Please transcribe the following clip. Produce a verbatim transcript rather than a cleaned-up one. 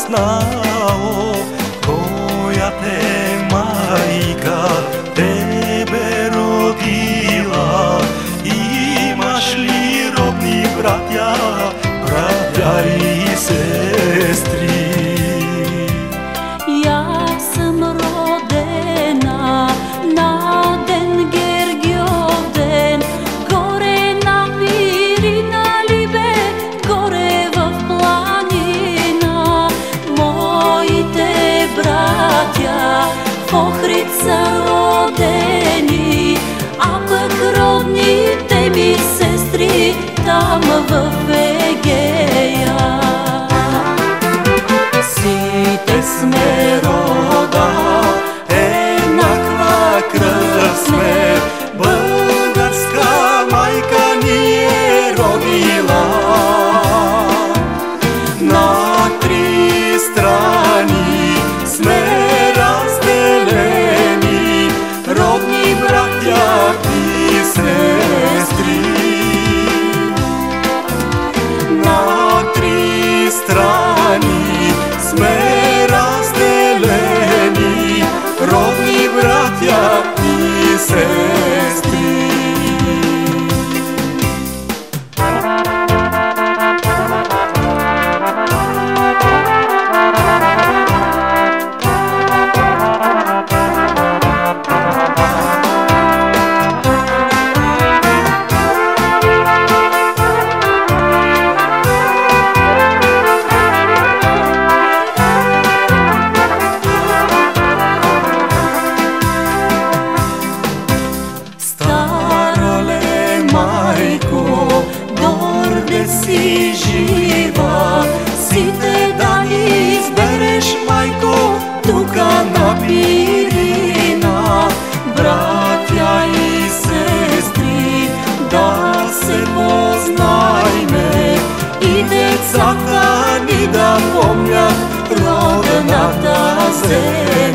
znao koja te majka tebe rodila. Imaš li rodni bratja, bratja i sestri? Ja sam rodena na den Гергьовден, горе на Вири, на Либе, горе в планина. Моите братя в Охрид са родени, а пък родните ми сестри там в Егея. Сите сме рода, еднаква кръв сме, българска майка ни е родила. На три страни сме разделени, родни братя и сестри. На три страни сме разделени, родни братя и сестри. Си жива, сите да ни избереш, майко, тука на Пирина. Братя и сестри, да се познайме и децата ни да помнят родната земя.